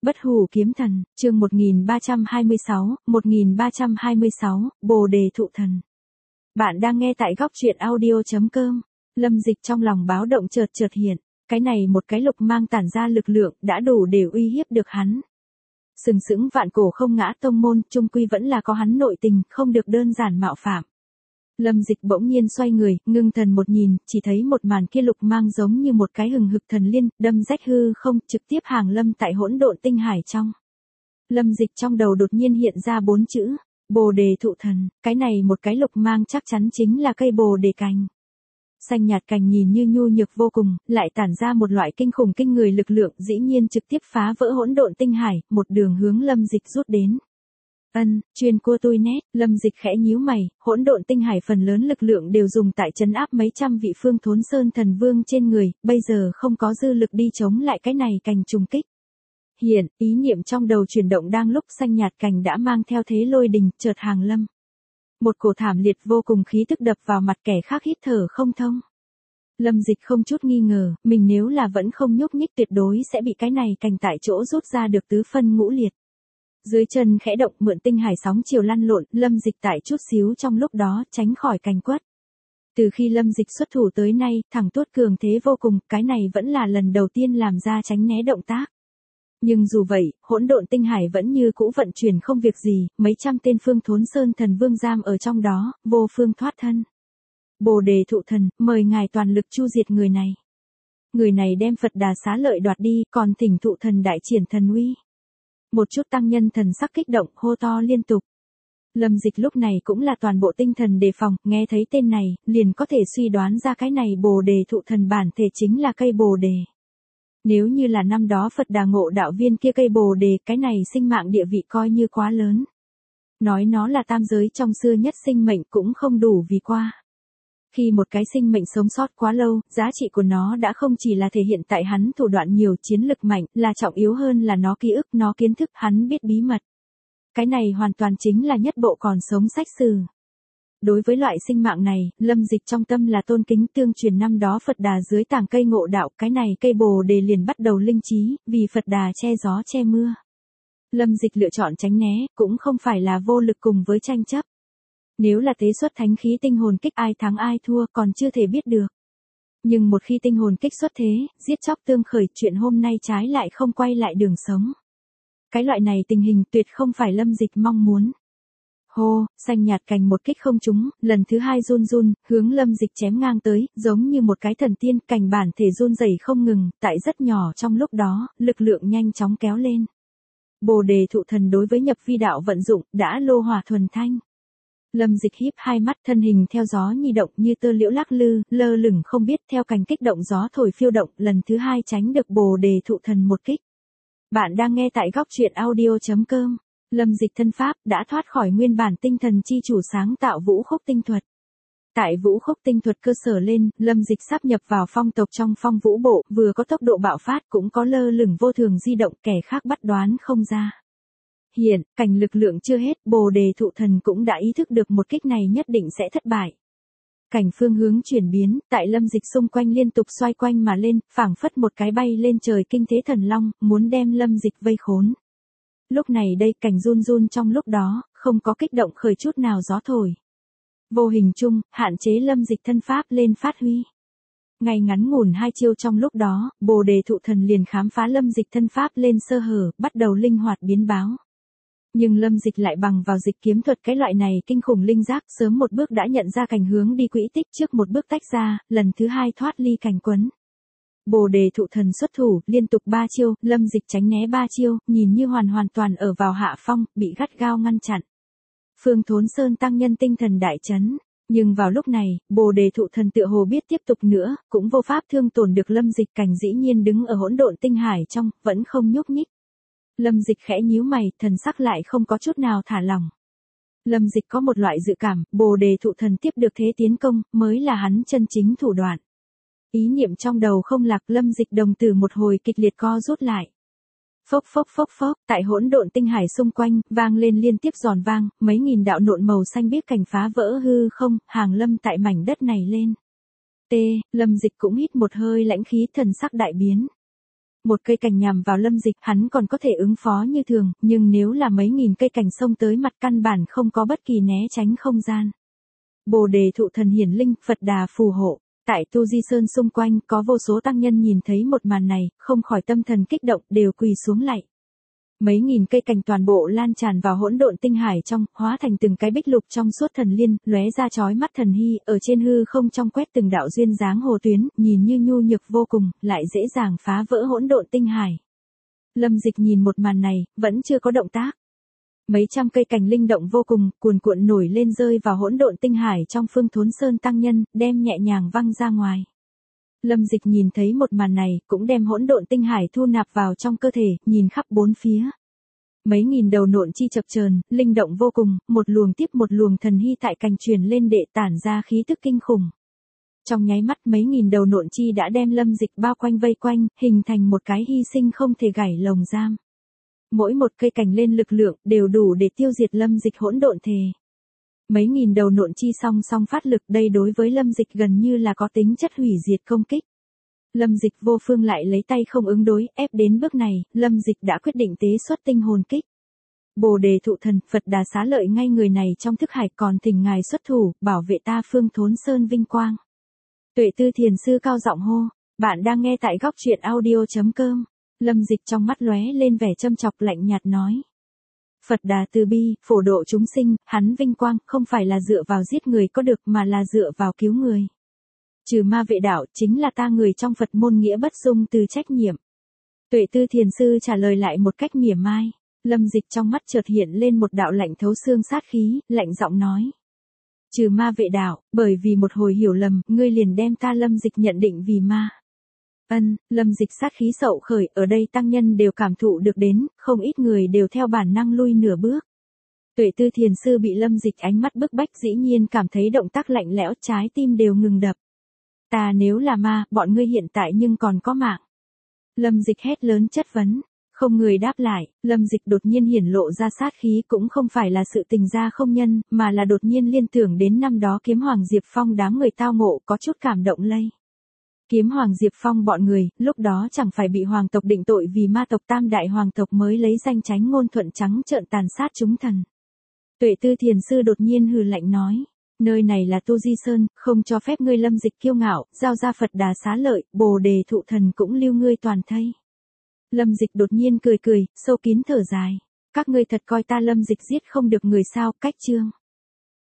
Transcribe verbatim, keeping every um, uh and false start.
Bất hủ kiếm thần, chương một nghìn ba trăm hai mươi sáu, một nghìn ba trăm hai mươi sáu, Bồ đề thụ thần. Bạn đang nghe tại góc truyện audio chấm com. Lâm Dịch trong lòng báo động chợt chợt hiện, cái này một cái lục mang tản ra lực lượng đã đủ để uy hiếp được hắn. Sừng sững vạn cổ không ngã tông môn, chung quy vẫn là có hắn nội tình, không được đơn giản mạo phạm. Lâm Dịch bỗng nhiên xoay người, ngưng thần một nhìn, chỉ thấy một màn kia lục mang giống như một cái hừng hực thần liên, đâm rách hư không, trực tiếp hàng lâm tại hỗn độn tinh hải trong. Lâm Dịch trong đầu đột nhiên hiện ra bốn chữ, Bồ đề thụ thần, cái này một cái lục mang chắc chắn chính là cây bồ đề cành. Xanh nhạt cành nhìn như nhu nhược vô cùng, lại tản ra một loại kinh khủng kinh người lực lượng, dĩ nhiên trực tiếp phá vỡ hỗn độn tinh hải, một đường hướng Lâm Dịch rút đến. Ân, chuyên cua tôi nét, Lâm Dịch khẽ nhíu mày, hỗn độn tinh hải phần lớn lực lượng đều dùng tại trấn áp mấy trăm vị Phương Thốn Sơn thần vương trên người, bây giờ không có dư lực đi chống lại cái này cành trùng kích. Hiện, ý niệm trong đầu chuyển động đang lúc xanh nhạt cành đã mang theo thế lôi đình, chợt hàng lâm. Một cổ thảm liệt vô cùng khí tức đập vào mặt kẻ khác hít thở không thông. Lâm Dịch không chút nghi ngờ, mình nếu là vẫn không nhúc nhích tuyệt đối sẽ bị cái này cành tại chỗ rút ra được tứ phân ngũ liệt. Dưới chân khẽ động mượn tinh hải sóng chiều lăn lộn, Lâm Dịch tại chút xíu trong lúc đó tránh khỏi cành quất. Từ khi Lâm Dịch xuất thủ tới nay, thẳng tuốt cường thế vô cùng, cái này vẫn là lần đầu tiên làm ra tránh né động tác. Nhưng dù vậy, hỗn độn tinh hải vẫn như cũ vận chuyển không việc gì, mấy trăm tên Phương Thốn Sơn thần vương giam ở trong đó, vô phương thoát thân. Bồ đề thụ thần, mời ngài toàn lực chu diệt người này. Người này đem Phật Đà xá lợi đoạt đi, còn thỉnh thụ thần đại triển thần uy. Một chút tăng nhân thần sắc kích động, hô to liên tục. Lâm Dịch lúc này cũng là toàn bộ tinh thần đề phòng, nghe thấy tên này, liền có thể suy đoán ra cái này bồ đề thụ thần bản thể chính là cây bồ đề. Nếu như là năm đó Phật Đà ngộ đạo viên kia cây bồ đề, cái này sinh mạng địa vị coi như quá lớn. Nói nó là tam giới trong xưa nhất sinh mệnh cũng không đủ vì qua. Khi một cái sinh mệnh sống sót quá lâu, giá trị của nó đã không chỉ là thể hiện tại hắn thủ đoạn nhiều chiến lực mạnh, là trọng yếu hơn là nó ký ức, nó kiến thức, hắn biết bí mật. Cái này hoàn toàn chính là nhất bộ còn sống sách sử. Đối với loại sinh mạng này, Lâm Dịch trong tâm là tôn kính, tương truyền năm đó Phật Đà dưới tàng cây ngộ đạo, cái này cây bồ đề liền bắt đầu linh trí, vì Phật Đà che gió che mưa. Lâm Dịch lựa chọn tránh né, cũng không phải là vô lực cùng với tranh chấp. Nếu là tế xuất thánh khí tinh hồn kích, ai thắng ai thua còn chưa thể biết được. Nhưng một khi tinh hồn kích xuất thế, giết chóc tương khởi, chuyện hôm nay trái lại không quay lại đường sống. Cái loại này tình hình tuyệt không phải Lâm Dịch mong muốn. Hô, xanh nhạt cành một kích không trúng, lần thứ hai run run, hướng Lâm Dịch chém ngang tới, giống như một cái thần tiên, cành bản thể run rẩy không ngừng, tại rất nhỏ trong lúc đó, lực lượng nhanh chóng kéo lên. Bồ đề thụ thần đối với nhập vi đạo vận dụng, đã lô hỏa thuần thanh. Lâm Dịch híp hai mắt, thân hình theo gió nhi động như tơ liễu lắc lư, lơ lửng không biết, theo cành kích động gió thổi phiêu động, lần thứ hai tránh được bồ đề thụ thần một kích. Bạn đang nghe tại góc truyện audio chấm com. Lâm Dịch thân pháp đã thoát khỏi nguyên bản tinh thần chi chủ sáng tạo vũ khúc tinh thuật. Tại vũ khúc tinh thuật cơ sở lên, Lâm Dịch sáp nhập vào phong tộc trong phong vũ bộ, vừa có tốc độ bạo phát cũng có lơ lửng vô thường di động, kẻ khác bắt đoán không ra. Hiện, cảnh lực lượng chưa hết, bồ đề thụ thần cũng đã ý thức được một kích này nhất định sẽ thất bại. Cảnh phương hướng chuyển biến, tại Lâm Dịch xung quanh liên tục xoay quanh mà lên, phảng phất một cái bay lên trời kinh thế thần long, muốn đem Lâm Dịch vây khốn. Lúc này đây cảnh run run trong lúc đó, không có kích động khởi chút nào gió thổi. Vô hình chung, hạn chế Lâm Dịch thân pháp lên phát huy. Ngay ngắn ngủn hai chiêu trong lúc đó, bồ đề thụ thần liền khám phá Lâm Dịch thân pháp lên sơ hở, bắt đầu linh hoạt biến báo. Nhưng Lâm Dịch lại bằng vào dịch kiếm thuật cái loại này kinh khủng linh giác, sớm một bước đã nhận ra cảnh hướng đi quỹ tích, trước một bước tách ra, lần thứ hai thoát ly cảnh quấn. Bồ đề thụ thần xuất thủ, liên tục ba chiêu, Lâm Dịch tránh né ba chiêu, nhìn như hoàn hoàn toàn ở vào hạ phong, bị gắt gao ngăn chặn. Phương Thốn Sơn tăng nhân tinh thần đại chấn, nhưng vào lúc này, bồ đề thụ thần tựa hồ biết tiếp tục nữa, cũng vô pháp thương tổn được Lâm Dịch, cảnh dĩ nhiên đứng ở hỗn độn tinh hải trong, vẫn không nhúc nhích. Lâm Dịch khẽ nhíu mày, thần sắc lại không có chút nào thả lỏng. Lâm Dịch có một loại dự cảm, bồ đề thụ thần tiếp được thế tiến công, mới là hắn chân chính thủ đoạn. Ý niệm trong đầu không lạc, Lâm Dịch đồng tử một hồi kịch liệt co rút lại. Phốc phốc phốc phốc, tại hỗn độn tinh hải xung quanh, vang lên liên tiếp giòn vang, mấy nghìn đạo nộn màu xanh biếc cảnh phá vỡ hư không, hàng lâm tại mảnh đất này lên. T, Lâm Dịch cũng hít một hơi lãnh khí, thần sắc đại biến. Một cây cành nhằm vào Lâm Dịch, hắn còn có thể ứng phó như thường, nhưng nếu là mấy nghìn cây cành xông tới mặt căn bản không có bất kỳ né tránh không gian. Bồ đề thụ thần hiển linh, Phật Đà phù hộ. Tại Tu Di Sơn xung quanh có vô số tăng nhân nhìn thấy một màn này, không khỏi tâm thần kích động, đều quỳ xuống lạy. Mấy nghìn cây cành toàn bộ lan tràn vào hỗn độn tinh hải trong, hóa thành từng cái bích lục trong suốt thần liên, lóe ra chói mắt thần hy, ở trên hư không trong quét từng đạo duyên dáng hồ tuyến, nhìn như nhu nhược vô cùng, lại dễ dàng phá vỡ hỗn độn tinh hải. Lâm Dịch nhìn một màn này, vẫn chưa có động tác. Mấy trăm cây cành linh động vô cùng, cuồn cuộn nổi lên rơi vào hỗn độn tinh hải trong Phương Thốn Sơn tăng nhân, đem nhẹ nhàng văng ra ngoài. Lâm Dịch nhìn thấy một màn này, cũng đem hỗn độn tinh hải thu nạp vào trong cơ thể, nhìn khắp bốn phía. Mấy nghìn đầu nộn chi chập chờn, linh động vô cùng, một luồng tiếp một luồng thần hy tại cành truyền lên đệ tản ra khí tức kinh khủng. Trong nháy mắt mấy nghìn đầu nộn chi đã đem Lâm Dịch bao quanh vây quanh, hình thành một cái hy sinh không thể gảy lồng giam. Mỗi một cây cành lên lực lượng đều đủ để tiêu diệt Lâm Dịch hỗn độn thể. Mấy nghìn đầu nộn chi song song phát lực, đây đối với Lâm Dịch gần như là có tính chất hủy diệt công kích. Lâm Dịch vô phương lại lấy tay không ứng đối, ép đến bước này, Lâm Dịch đã quyết định tế xuất tinh hồn kích. Bồ đề thụ thần, Phật Đà xá lợi ngay người này trong thức hải, còn thỉnh ngài xuất thủ, bảo vệ ta Phương Thốn Sơn vinh quang. Tuệ Tư Thiền Sư cao giọng hô, bạn đang nghe tại góc truyện audio chấm com. Lâm Dịch trong mắt lóe lên vẻ châm chọc, lạnh nhạt nói. Phật Đà từ bi, phổ độ chúng sinh, hắn vinh quang không phải là dựa vào giết người có được mà là dựa vào cứu người. Trừ ma vệ đạo chính là ta người trong Phật môn nghĩa bất dung từ trách nhiệm. Tuệ Tư Thiền Sư trả lời lại một cách mỉa mai. Lâm Dịch trong mắt chợt hiện lên một đạo lạnh thấu xương sát khí, lạnh giọng nói. Trừ ma vệ đạo, bởi vì một hồi hiểu lầm, ngươi liền đem ta Lâm Dịch nhận định vì ma. Ân, Lâm Dịch sát khí sậu khởi, ở đây tăng nhân đều cảm thụ được đến, không ít người đều theo bản năng lui nửa bước. Tuệ Tư Thiền Sư bị Lâm Dịch ánh mắt bức bách dĩ nhiên cảm thấy động tác lạnh lẽo, trái tim đều ngừng đập. Ta nếu là ma, bọn ngươi hiện tại nhưng còn có mạng. Lâm Dịch hét lớn chất vấn, không người đáp lại, Lâm Dịch đột nhiên hiển lộ ra sát khí, cũng không phải là sự tình gia không nhân, mà là đột nhiên liên tưởng đến năm đó Kiếm Hoàng Diệp Phong đám người tao ngộ, có chút cảm động lây. Kiếm Hoàng Diệp Phong bọn người, lúc đó chẳng phải bị hoàng tộc định tội vì ma tộc tam đại hoàng tộc mới lấy danh tránh ngôn thuận trắng trợn tàn sát chúng thần. Tuệ Tư Thiền Sư đột nhiên hừ lạnh nói, nơi này là Tu Di Sơn, không cho phép ngươi Lâm Dịch kiêu ngạo, giao ra Phật Đà xá lợi, Bồ đề thụ thần cũng lưu ngươi toàn thây. Lâm Dịch đột nhiên cười cười, sâu kín thở dài, các ngươi thật coi ta Lâm Dịch giết không được người sao, cách chương.